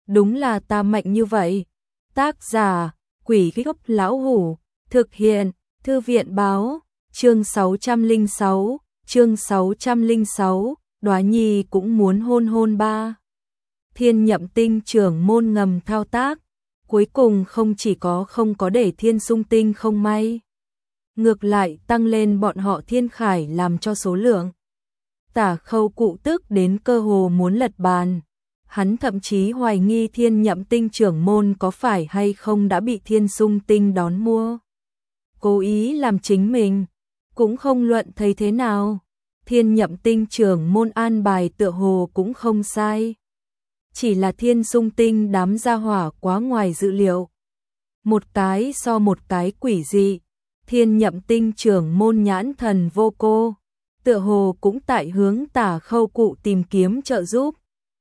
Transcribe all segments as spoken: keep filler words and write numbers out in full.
đúng là ta mạnh như vậy. Tác giả, Quỷ Gốc Lão Hủ, thực hiện, Thư viện báo, chương sáu trăm lẻ sáu, chương sáu trăm lẻ sáu, Đóa Nhi cũng muốn hôn hôn ba. Thiên Nhậm Tinh trưởng môn ngầm thao tác, cuối cùng không chỉ có không có để Thiên Sung Tinh không may, ngược lại tăng lên bọn họ Thiên Khải làm cho số lượng. Tả Khâu Cụ tức đến cơ hồ muốn lật bàn, hắn thậm chí hoài nghi Thiên Nhậm Tinh trưởng môn có phải hay không đã bị Thiên Sung Tinh đón mua, cố ý làm chính mình, cũng không luận thấy thế nào. Thiên Nhậm Tinh trưởng môn an bài tựa hồ cũng không sai. Chỉ là Thiên Sung Tinh đám gia hỏa quá ngoài dự liệu. Một cái so một cái quỷ dị, Thiên Nhậm Tinh trưởng môn nhãn thần vô cô, tựa hồ cũng tại hướng Tả Khâu Cụ tìm kiếm trợ giúp.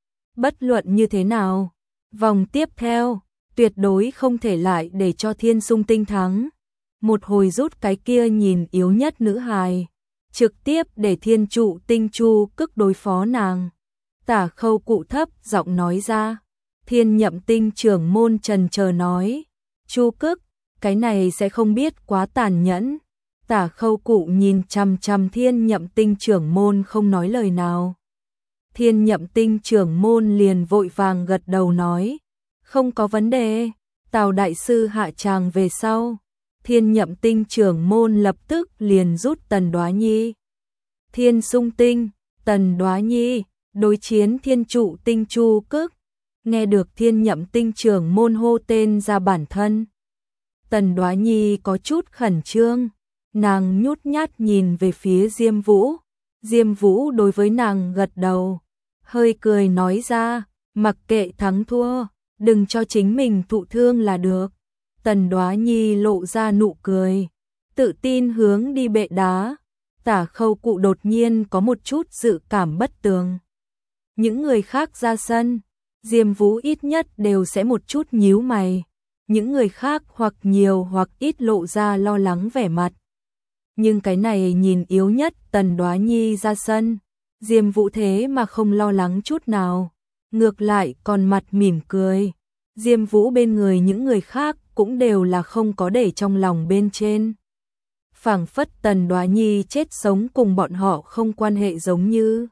Bất luận như thế nào, vòng tiếp theo, tuyệt đối không thể lại để cho Thiên Sung Tinh thắng. Một hồi rút cái kia nhìn yếu nhất nữ hài, trực tiếp để Thiên Trụ Tinh Chu Cức đối phó nàng. Tả Khâu Cụ thấp giọng nói ra. Thiên Nhậm Tinh trưởng môn trần chờ nói, Chu Cức, cái này sẽ không biết quá tàn nhẫn. Tả Khâu Cụ nhìn chằm chằm Thiên Nhậm Tinh trưởng môn không nói lời nào. Thiên Nhậm Tinh trưởng môn liền vội vàng gật đầu nói, không có vấn đề, Tào đại sư hạ tràng về sau. Thiên Nhậm Tinh trưởng môn lập tức liền rút Tần Đóa Nhi. Thiên Sung Tinh, Tần Đóa Nhi, đối chiến Thiên Trụ Tinh Chu Cức. Nghe được Thiên Nhậm Tinh trưởng môn hô tên ra bản thân, Tần Đóa Nhi có chút khẩn trương, nàng nhút nhát nhìn về phía Diêm Vũ. Diêm Vũ đối với nàng gật đầu, hơi cười nói ra, mặc kệ thắng thua, đừng cho chính mình thụ thương là được. Tần Đóa Nhi lộ ra nụ cười, tự tin hướng đi bệ đá. Tả Khâu Cụ đột nhiên có một chút dự cảm bất tường. Những người khác ra sân, Diêm Vũ ít nhất đều sẽ một chút nhíu mày. Những người khác hoặc nhiều hoặc ít lộ ra lo lắng vẻ mặt. Nhưng cái này nhìn yếu nhất Tần Đóa Nhi ra sân, Diêm Vũ thế mà không lo lắng chút nào, ngược lại còn mặt mỉm cười. Diêm Vũ bên người những người khác cũng đều là không có để trong lòng bên trên. Phảng phất Tần Đóa Nhi chết sống cùng bọn họ không quan hệ giống như.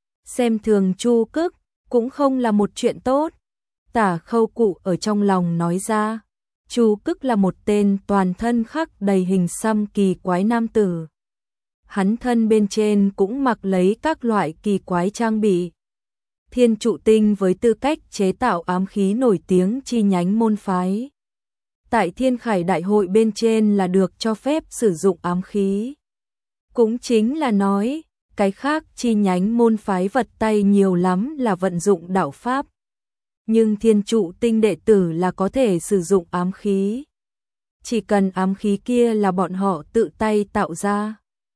Xem thường Chu Cức cũng không là một chuyện tốt. Tả Khâu Cụ ở trong lòng nói ra, Chu Cức là một tên toàn thân khắc đầy hình xăm kỳ quái nam tử. Hắn thân bên trên cũng mặc lấy các loại kỳ quái trang bị. Thiên Trụ Tinh với tư cách chế tạo ám khí nổi tiếng chi nhánh môn phái. Tại Thiên Khải Đại hội bên trên là được cho phép sử dụng ám khí. Cũng chính là nói, cái khác chi nhánh môn phái vật tay nhiều lắm là vận dụng đạo pháp. Nhưng Thiên Trụ Tinh đệ tử là có thể sử dụng ám khí. Chỉ cần ám khí kia là bọn họ tự tay tạo ra.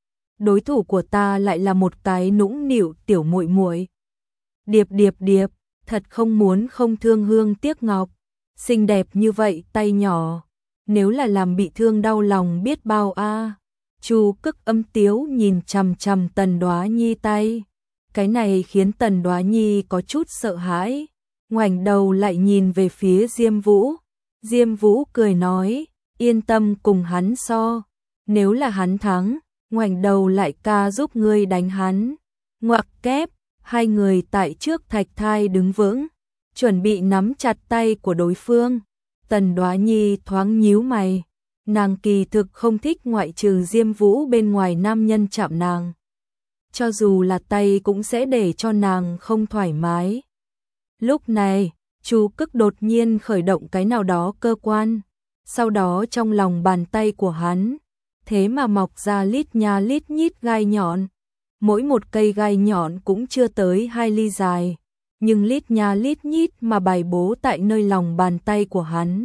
Đối thủ của ta lại là một cái nũng nịu tiểu muội muội. Điệp điệp điệp, thật không muốn không thương hương tiếc ngọc. Xinh đẹp như vậy tay nhỏ, nếu là làm bị thương đau lòng biết bao a. À. Chu Cức âm tiếu nhìn chằm chằm Tần Đóa Nhi tay. Cái này khiến Tần Đóa Nhi có chút sợ hãi, ngoảnh đầu lại nhìn về phía Diêm Vũ. Diêm Vũ cười nói, yên tâm cùng hắn so, nếu là hắn thắng, ngoảnh đầu lại ca giúp ngươi đánh hắn. Ngoặc kép, hai người tại trước thạch thai đứng vững, chuẩn bị nắm chặt tay của đối phương. Tần Đóa Nhi thoáng nhíu mày, nàng kỳ thực không thích ngoại trừ Diêm Vũ bên ngoài nam nhân chạm nàng. Cho dù là tay cũng sẽ để cho nàng không thoải mái. Lúc này, Chu Cức đột nhiên khởi động cái nào đó cơ quan, sau đó trong lòng bàn tay của hắn, thế mà mọc ra lít nha lít nhít gai nhọn. Mỗi một cây gai nhọn cũng chưa tới hai ly dài, nhưng lít nha lít nhít mà bày bố tại nơi lòng bàn tay của hắn.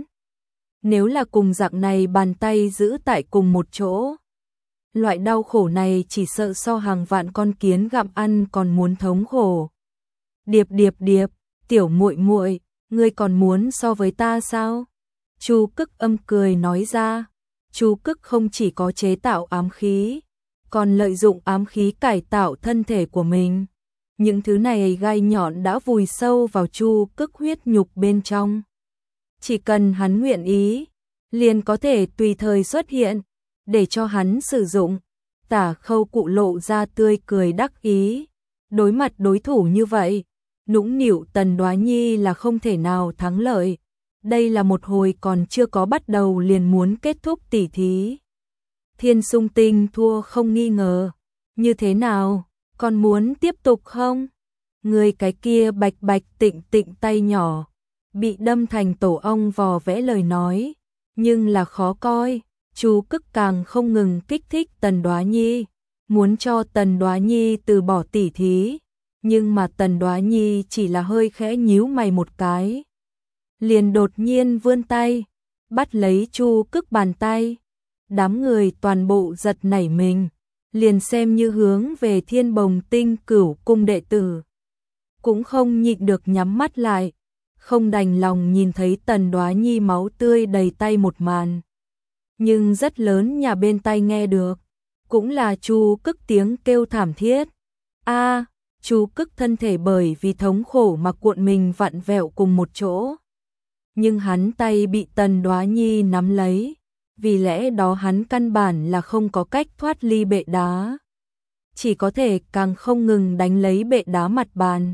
Nếu là cùng dạng này bàn tay giữ tại cùng một chỗ, loại đau khổ này chỉ sợ so hàng vạn con kiến gặm ăn còn muốn thống khổ. Điệp điệp điệp, tiểu muội muội, ngươi còn muốn so với ta sao? Chu Cức âm cười nói ra. Chu Cức không chỉ có chế tạo ám khí, còn lợi dụng ám khí cải tạo thân thể của mình. những thứ này gai nhọn đã vùi sâu vào Chu Cức huyết nhục bên trong. Chỉ cần hắn nguyện ý, liền có thể tùy thời xuất hiện, để cho hắn sử dụng. Tả Khâu Cụ lộ ra tươi cười đắc ý. Đối mặt đối thủ như vậy, nũng nịu Tần Đoá Nhi là không thể nào thắng lợi. Đây là một hồi còn chưa có bắt đầu liền muốn kết thúc tỉ thí. Thiên Sung Tinh thua không nghi ngờ. Như thế nào, còn muốn tiếp tục không? Người cái kia bạch bạch tịnh tịnh tay nhỏ, bị đâm thành tổ ong vò vẽ lời nói, nhưng là khó coi. Chu Cức càng không ngừng kích thích Tần Đoá Nhi, muốn cho Tần Đoá Nhi từ bỏ tỉ thí, nhưng mà Tần Đoá Nhi chỉ là hơi khẽ nhíu mày một cái, liền đột nhiên vươn tay, bắt lấy Chu Cức bàn tay. Đám người toàn bộ giật nảy mình, liền xem như hướng về Thiên Bồng Tinh Cửu cung đệ tử, cũng không nhịn được nhắm mắt lại, không đành lòng nhìn thấy Tần Đoá Nhi máu tươi đầy tay một màn. Nhưng rất lớn nhà bên tai nghe được, cũng là Chu Cức tiếng kêu thảm thiết. A, Chu Cức thân thể bởi vì thống khổ mà cuộn mình vặn vẹo cùng một chỗ. Nhưng hắn tay bị Tần Đoá Nhi nắm lấy, vì lẽ đó hắn căn bản là không có cách thoát ly bệ đá. Chỉ có thể càng không ngừng đánh lấy bệ đá mặt bàn,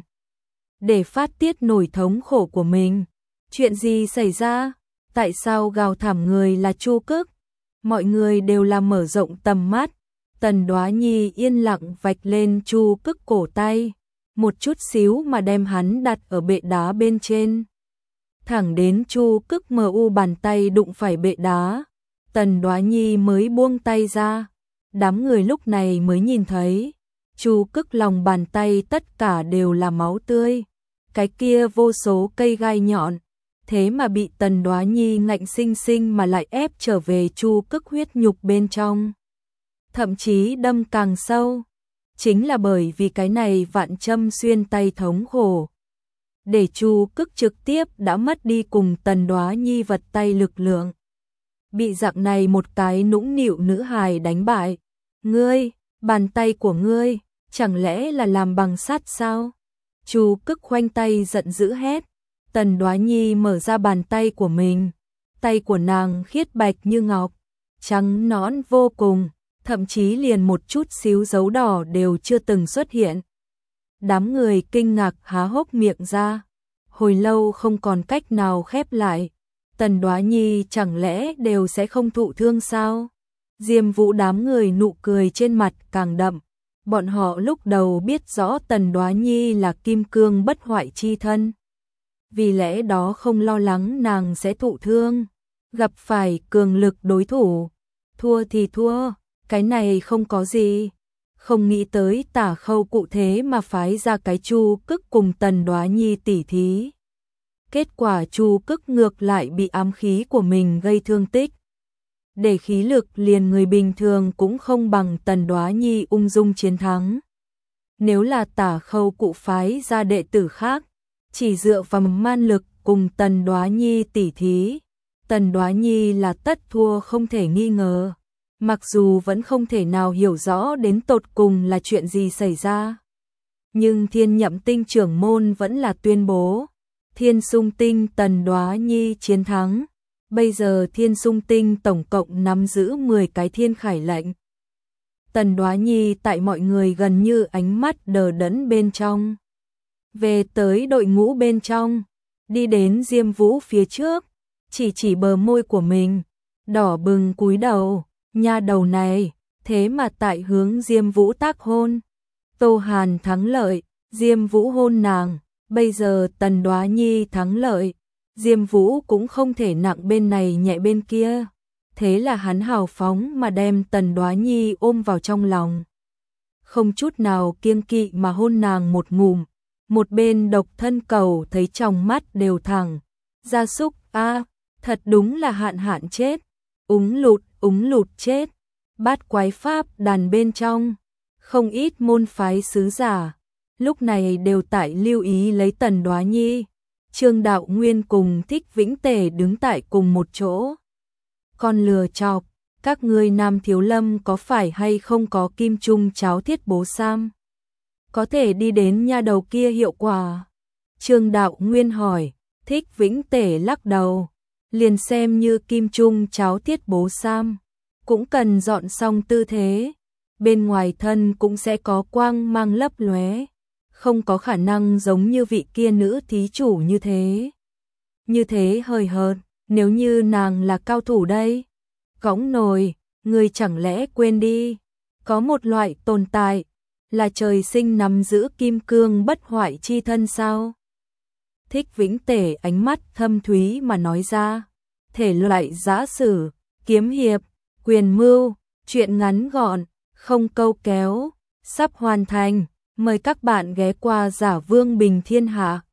để phát tiết nổi thống khổ của mình. Chuyện gì xảy ra? Tại sao gào thảm người là Chu Cức? Mọi người đều là mở rộng tầm mắt. Tần Đoá Nhi yên lặng vạch lên Chu Cức cổ tay, một chút xíu mà đem hắn đặt ở bệ đá bên trên. Thẳng đến Chu Cức mờ u bàn tay đụng phải bệ đá, Tần Đoá Nhi mới buông tay ra. Đám người lúc này mới nhìn thấy, Chu Cức lòng bàn tay tất cả đều là máu tươi. Cái kia vô số cây gai nhọn, thế mà bị Tần Đoá Nhi ngạnh sinh sinh mà lại ép trở về Chu Cức huyết nhục bên trong. Thậm chí đâm càng sâu. Chính là bởi vì cái này vạn châm xuyên tay thống khổ, để Chu Cức trực tiếp đã mất đi cùng Tần Đoá Nhi vật tay lực lượng. Bị dạng này một cái nũng nịu nữ hài đánh bại. Ngươi, bàn tay của ngươi, chẳng lẽ là làm bằng sắt sao? Chu Cức khoanh tay giận dữ hét. Tần Đoá Nhi mở ra bàn tay của mình. Tay của nàng khiết bạch như ngọc, trắng nõn vô cùng, thậm chí liền một chút xíu dấu đỏ đều chưa từng xuất hiện. Đám người kinh ngạc há hốc miệng ra, hồi lâu không còn cách nào khép lại. Tần Đoá Nhi chẳng lẽ đều sẽ không thụ thương sao? Diêm Vũ đám người nụ cười trên mặt càng đậm. Bọn họ lúc đầu biết rõ Tần Đoá Nhi là kim cương bất hoại chi thân, vì lẽ đó không lo lắng nàng sẽ thụ thương. Gặp phải cường lực đối thủ, thua thì thua, cái này không có gì. Không nghĩ tới Tả Khâu cụ thế mà phái ra cái Chu Cức cùng Tần Đoá Nhi tỉ thí. Kết quả Chu Cức ngược lại bị ám khí của mình gây thương tích. Để khí lực liền người bình thường cũng không bằng Tần Đoá Nhi ung dung chiến thắng. Nếu là Tả Khâu cụ phái ra đệ tử khác, chỉ dựa vào man lực cùng Tần Đoá Nhi tỉ thí, Tần Đoá Nhi là tất thua không thể nghi ngờ. Mặc dù vẫn không thể nào hiểu rõ đến tột cùng là chuyện gì xảy ra, nhưng Thiên Nhậm Tinh trưởng môn vẫn là tuyên bố Thiên Sung Tinh Tần Đoá Nhi chiến thắng. Bây giờ Thiên Sung Tinh tổng cộng nắm giữ mười cái thiên khải lệnh. Tần Đoá Nhi tại mọi người gần như ánh mắt đờ đẫn bên trong. Về tới đội ngũ bên trong, đi đến Diêm Vũ phía trước, chỉ chỉ bờ môi của mình, đỏ bừng cúi đầu. Nha đầu này, thế mà tại hướng Diêm Vũ tác hôn. Tô Hàn thắng lợi, Diêm Vũ hôn nàng. Bây giờ Tần Đoá Nhi thắng lợi, Diêm Vũ cũng không thể nặng bên này nhẹ bên kia. Thế là hắn hào phóng mà đem Tần Đoá Nhi ôm vào trong lòng, không chút nào kiêng kỵ mà hôn nàng một ngụm. Một bên Độc Thân Cầu thấy trong mắt đều thẳng. Gia súc a, thật đúng là hạn hạn chết. Úng lụt, úng lụt chết. Bát Quái Pháp đàn bên trong, không ít môn phái sứ giả lúc này đều tại lưu ý lấy Tần Đoá Nhi. Trương Đạo Nguyên cùng Thích Vĩnh Tề đứng tại cùng một chỗ. Con lừa chọc, các ngươi Nam Thiếu Lâm có phải hay không có kim trung cháo thiết bố sam? có thể đi đến nha đầu kia hiệu quả. Trương Đạo Nguyên hỏi, Thích Vĩnh Tể lắc đầu, liền xem như kim trung cháo tiết bố sam, cũng cần dọn xong tư thế, bên ngoài thân cũng sẽ có quang mang lấp lóe, không có khả năng giống như vị kia nữ thí chủ như thế. Như thế hơi hợt, nếu như nàng là cao thủ đây. Cõng nồi, người chẳng lẽ quên đi, có một loại tồn tại, là trời sinh nắm giữ kim cương bất hoại chi thân sao? Thích Vĩnh Tể ánh mắt thâm thúy mà nói ra, thể loại giã sử, kiếm hiệp, quyền mưu, chuyện ngắn gọn, không câu kéo, sắp hoàn thành, mời các bạn ghé qua Giả Vương Bình Thiên Hạ.